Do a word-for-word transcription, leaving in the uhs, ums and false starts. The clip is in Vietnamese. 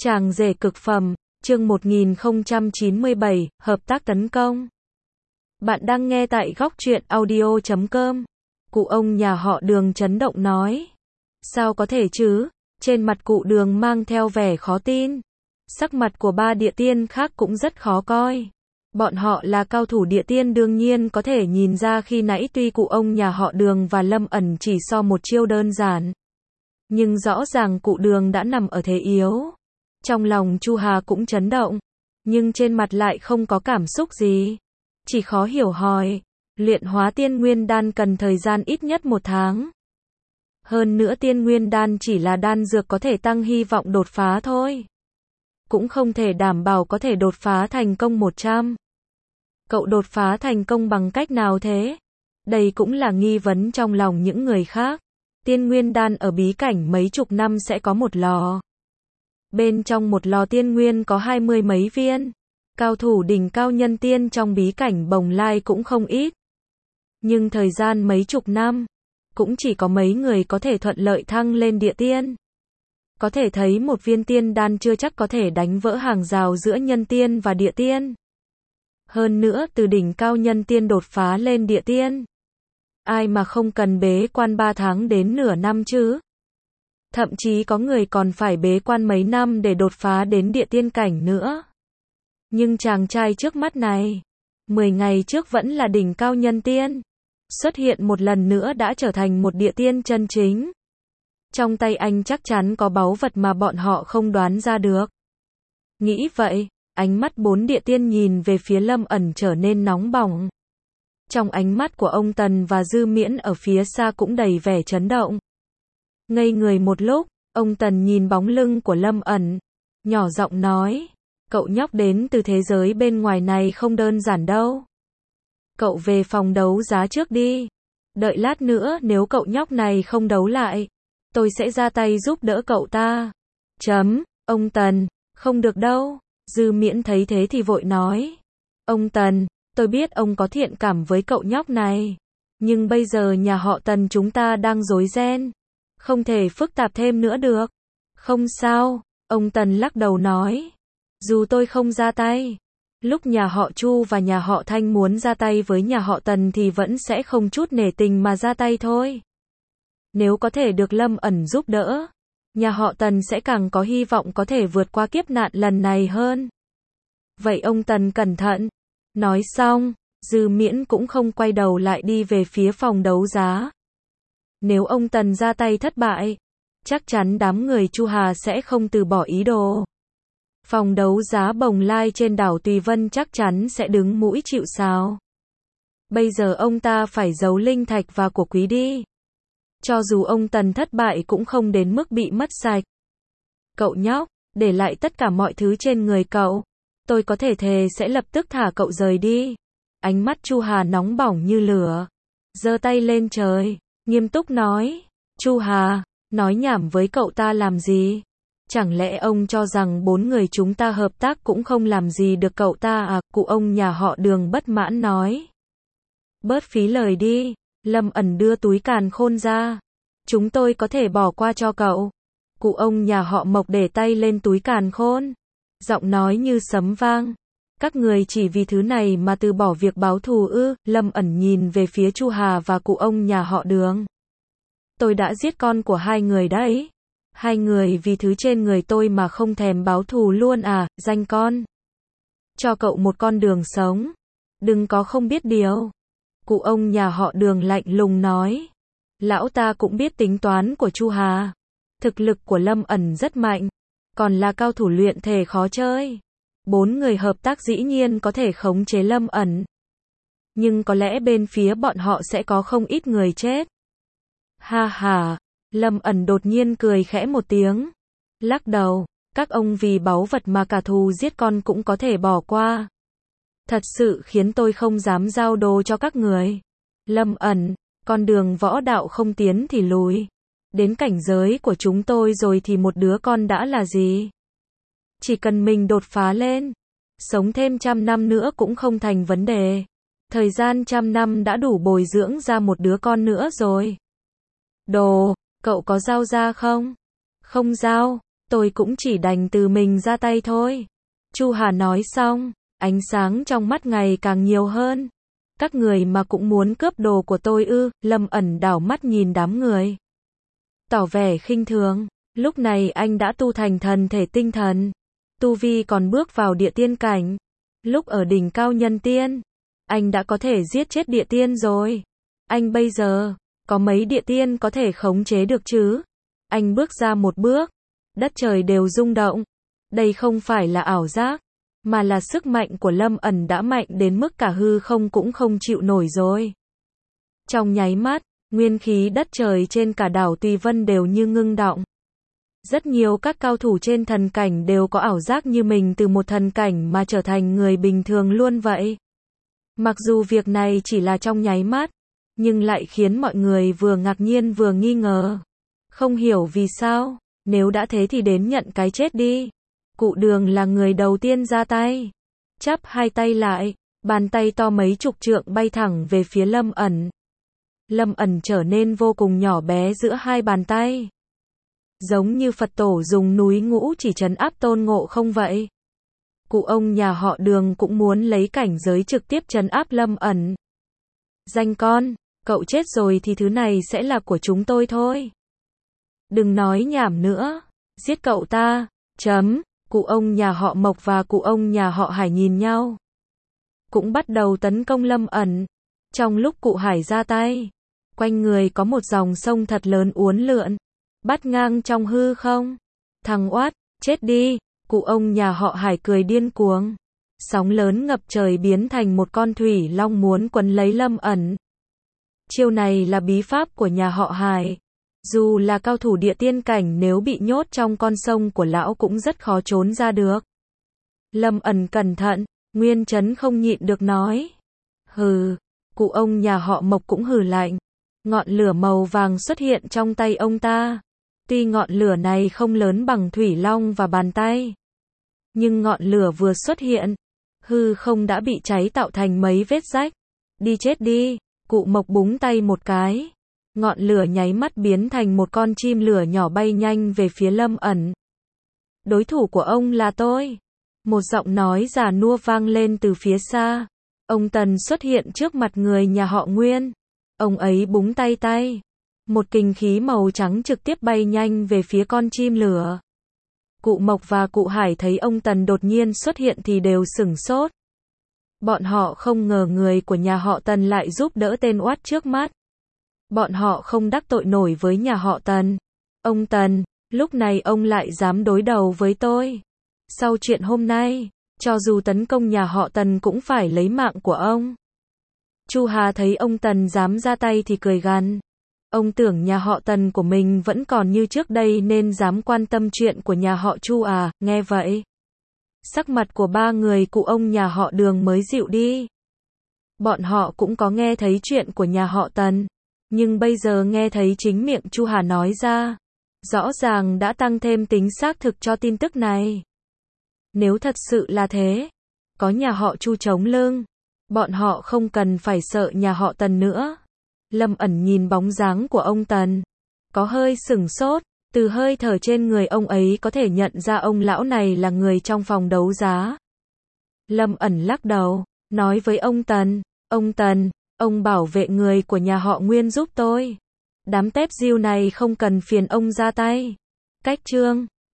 Chàng rể cực phẩm, chương một nghìn không trăm chín mươi bảy, hợp tác tấn công. Bạn đang nghe tại góc truyện audio chấm com. Cụ ông nhà họ Đường chấn động nói. Sao có thể chứ? Trên mặt cụ Đường mang theo vẻ khó tin. Sắc mặt của ba địa tiên khác cũng rất khó coi. Bọn họ là cao thủ địa tiên đương nhiên có thể nhìn ra khi nãy tuy cụ ông nhà họ Đường và Lâm ẩn chỉ so một chiêu đơn giản. Nhưng rõ ràng cụ Đường đã nằm ở thế yếu. Trong lòng Chu Hà cũng chấn động, nhưng trên mặt lại không có cảm xúc gì. Chỉ khó hiểu hỏi, luyện hóa tiên nguyên đan cần thời gian ít nhất một tháng. Hơn nữa tiên nguyên đan chỉ là đan dược có thể tăng hy vọng đột phá thôi. Cũng không thể đảm bảo có thể đột phá thành công một trăm. Cậu đột phá thành công bằng cách nào thế? Đây cũng là nghi vấn trong lòng những người khác. Tiên nguyên đan ở bí cảnh mấy chục năm sẽ có một lò. Bên trong một lò tiên nguyên có hai mươi mấy viên. Cao thủ đỉnh cao nhân tiên trong bí cảnh Bồng Lai cũng không ít. Nhưng thời gian mấy chục năm, cũng chỉ có mấy người có thể thuận lợi thăng lên địa tiên. Có thể thấy một viên tiên đan chưa chắc có thể đánh vỡ hàng rào giữa nhân tiên và địa tiên. Hơn nữa từ đỉnh cao nhân tiên đột phá lên địa tiên. Ai mà không cần bế quan ba tháng đến nửa năm chứ? Thậm chí có người còn phải bế quan mấy năm để đột phá đến địa tiên cảnh nữa. Nhưng chàng trai trước mắt này, mười ngày trước vẫn là đỉnh cao nhân tiên. Xuất hiện một lần nữa đã trở thành một địa tiên chân chính. Trong tay anh chắc chắn có báu vật mà bọn họ không đoán ra được. Nghĩ vậy, ánh mắt bốn địa tiên nhìn về phía Lâm ẩn trở nên nóng bỏng. Trong ánh mắt của ông Tần và Dư Miễn ở phía xa cũng đầy vẻ chấn động. Ngây người một lúc, ông Tần nhìn bóng lưng của Lâm ẩn, nhỏ giọng nói, cậu nhóc đến từ thế giới bên ngoài này không đơn giản đâu. Cậu về phòng đấu giá trước đi. Đợi lát nữa nếu cậu nhóc này không đấu lại, tôi sẽ ra tay giúp đỡ cậu ta. Chấm, ông Tần, không được đâu. Dư Miễn thấy thế thì vội nói. Ông Tần, tôi biết ông có thiện cảm với cậu nhóc này. Nhưng bây giờ nhà họ Tần chúng ta đang rối ren. Không thể phức tạp thêm nữa được. Không sao, ông Tần lắc đầu nói. Dù tôi không ra tay, lúc nhà họ Chu và nhà họ Thanh muốn ra tay với nhà họ Tần thì vẫn sẽ không chút nể tình mà ra tay thôi. Nếu có thể được Lâm ẩn giúp đỡ, nhà họ Tần sẽ càng có hy vọng có thể vượt qua kiếp nạn lần này hơn. Vậy ông Tần cẩn thận. Nói xong, Dư Miễn cũng không quay đầu lại đi về phía phòng đấu giá. Nếu ông Tần ra tay thất bại, chắc chắn đám người Chu Hà sẽ không từ bỏ ý đồ. Phòng đấu giá Bồng Lai trên đảo Tùy Vân chắc chắn sẽ đứng mũi chịu sào. Bây giờ ông ta phải giấu linh thạch và của quý đi. Cho dù ông Tần thất bại cũng không đến mức bị mất sạch. Cậu nhóc, để lại tất cả mọi thứ trên người cậu. Tôi có thể thề sẽ lập tức thả cậu rời đi. Ánh mắt Chu Hà nóng bỏng như lửa. Giơ tay lên trời, nghiêm túc nói. Chu Hà, nói nhảm với cậu ta làm gì? Chẳng lẽ ông cho rằng bốn người chúng ta hợp tác cũng không làm gì được cậu ta à? Cụ ông nhà họ Đường bất mãn nói. Bớt phí lời đi. Lâm ẩn đưa túi càn khôn ra. Chúng tôi có thể bỏ qua cho cậu. Cụ ông nhà họ Mộc để tay lên túi càn khôn. Giọng nói như sấm vang. Các người chỉ vì thứ này mà từ bỏ việc báo thù ư? Lâm ẩn nhìn về phía Chu Hà và cụ ông nhà họ Đường. Tôi đã giết con của hai người đấy. Hai người vì thứ trên người tôi mà không thèm báo thù luôn à? Danh con. Cho cậu một con đường sống. Đừng có không biết điều. Cụ ông nhà họ Đường lạnh lùng nói. Lão ta cũng biết tính toán của Chu Hà. Thực lực của Lâm ẩn rất mạnh. Còn là cao thủ luyện thể khó chơi. Bốn người hợp tác dĩ nhiên có thể khống chế Lâm ẩn. Nhưng có lẽ bên phía bọn họ sẽ có không ít người chết. Ha ha. Lâm ẩn đột nhiên cười khẽ một tiếng. Lắc đầu. Các ông vì báu vật mà cả thù giết con cũng có thể bỏ qua. Thật sự khiến tôi không dám giao đồ cho các người. Lâm ẩn, con đường võ đạo không tiến thì lùi. Đến cảnh giới của chúng tôi rồi thì một đứa con đã là gì? Chỉ cần mình đột phá lên, sống thêm trăm năm nữa cũng không thành vấn đề. Thời gian trăm năm đã đủ bồi dưỡng ra một đứa con nữa rồi. Đồ, cậu có giao ra không? Không giao. tôi cũng chỉ đành từ mình ra tay thôi. Chu Hà nói xong, ánh sáng trong mắt ngày càng nhiều hơn. Các người mà cũng muốn cướp đồ của tôi ư? Lâm ẩn đảo mắt nhìn đám người, tỏ vẻ khinh thường. Lúc này anh đã tu thành thần thể tinh thần, tu vi còn bước vào địa tiên cảnh. Lúc ở đỉnh cao nhân tiên, anh đã có thể giết chết địa tiên rồi. Anh bây giờ, có mấy địa tiên có thể khống chế được chứ? Anh bước ra một bước, đất trời đều rung động. Đây không phải là ảo giác, mà là sức mạnh của Lâm ẩn đã mạnh đến mức cả hư không cũng không chịu nổi rồi. Trong nháy mắt, nguyên khí đất trời trên cả đảo Tùy Vân đều như ngưng đọng. Rất nhiều các cao thủ trên thần cảnh đều có ảo giác như mình từ một thần cảnh mà trở thành người bình thường luôn vậy. Mặc dù việc này chỉ là trong nháy mắt, nhưng lại khiến mọi người vừa ngạc nhiên vừa nghi ngờ. Không hiểu vì sao, nếu đã thế thì đến nhận cái chết đi. Cụ Đường là người đầu tiên ra tay. Chắp hai tay lại, bàn tay to mấy chục trượng bay thẳng về phía Lâm ẩn. Lâm ẩn trở nên vô cùng nhỏ bé giữa hai bàn tay. Giống như Phật tổ dùng núi Ngũ Chỉ trấn áp Tôn Ngộ Không vậy. Cụ ông nhà họ Đường cũng muốn lấy cảnh giới trực tiếp trấn áp Lâm ẩn. Danh con, cậu chết rồi thì thứ này sẽ là của chúng tôi thôi. Đừng nói nhảm nữa, giết cậu ta. Chấm. Cụ ông nhà họ Mộc và cụ ông nhà họ Hải nhìn nhau, cũng bắt đầu tấn công Lâm ẩn. Trong lúc cụ Hải ra tay, quanh người có một dòng sông thật lớn uốn lượn, bắt ngang trong hư không. Thằng oát, chết đi. Cụ ông nhà họ Hải cười điên cuồng. Sóng lớn ngập trời biến thành một con thủy long muốn quấn lấy Lâm ẩn. Chiêu này là bí pháp của nhà họ Hải. Dù là cao thủ địa tiên cảnh nếu bị nhốt trong con sông của lão cũng rất khó trốn ra được. Lâm ẩn cẩn thận, Nguyên Chấn không nhịn được nói. Hừ, cụ ông nhà họ Mộc cũng hừ lạnh. Ngọn lửa màu vàng xuất hiện trong tay ông ta. Tuy ngọn lửa này không lớn bằng thủy long và bàn tay, nhưng ngọn lửa vừa xuất hiện, hư không đã bị cháy tạo thành mấy vết rách. Đi chết đi, cụ Mộc búng tay một cái. Ngọn lửa nháy mắt biến thành một con chim lửa nhỏ bay nhanh về phía Lâm ẩn. Đối thủ của ông là tôi. Một giọng nói già nua vang lên từ phía xa. Ông Tần xuất hiện trước mặt người nhà họ Nguyên. Ông ấy búng tay tay. Một kình khí màu trắng trực tiếp bay nhanh về phía con chim lửa. Cụ Mộc và cụ Hải thấy ông Tần đột nhiên xuất hiện thì đều sửng sốt. Bọn họ không ngờ người của nhà họ Tần lại giúp đỡ tên oát trước mắt. Bọn họ không đắc tội nổi với nhà họ Tần. Ông Tần, lúc này ông lại dám đối đầu với tôi. Sau chuyện hôm nay, cho dù tấn công nhà họ Tần cũng phải lấy mạng của ông. Chu Hà thấy ông Tần dám ra tay thì cười gằn. Ông tưởng nhà họ Tần của mình vẫn còn như trước đây nên dám quan tâm chuyện của nhà họ Chu à? Nghe vậy, sắc mặt của ba người cụ ông nhà họ Đường mới dịu đi. Bọn họ cũng có nghe thấy chuyện của nhà họ Tần, nhưng bây giờ nghe thấy chính miệng Chu Hà nói ra, rõ ràng đã tăng thêm tính xác thực cho tin tức này. Nếu thật sự là thế, có nhà họ Chu chống lưng, bọn họ không cần phải sợ nhà họ Tần nữa. Lâm ẩn nhìn bóng dáng của ông Tần, có hơi sửng sốt, từ hơi thở trên người ông ấy có thể nhận ra ông lão này là người trong phòng đấu giá. Lâm ẩn lắc đầu, nói với ông Tần, ông Tần, ông bảo vệ người của nhà họ Nguyên giúp tôi. Đám tép diêu này không cần phiền ông ra tay. Cách chương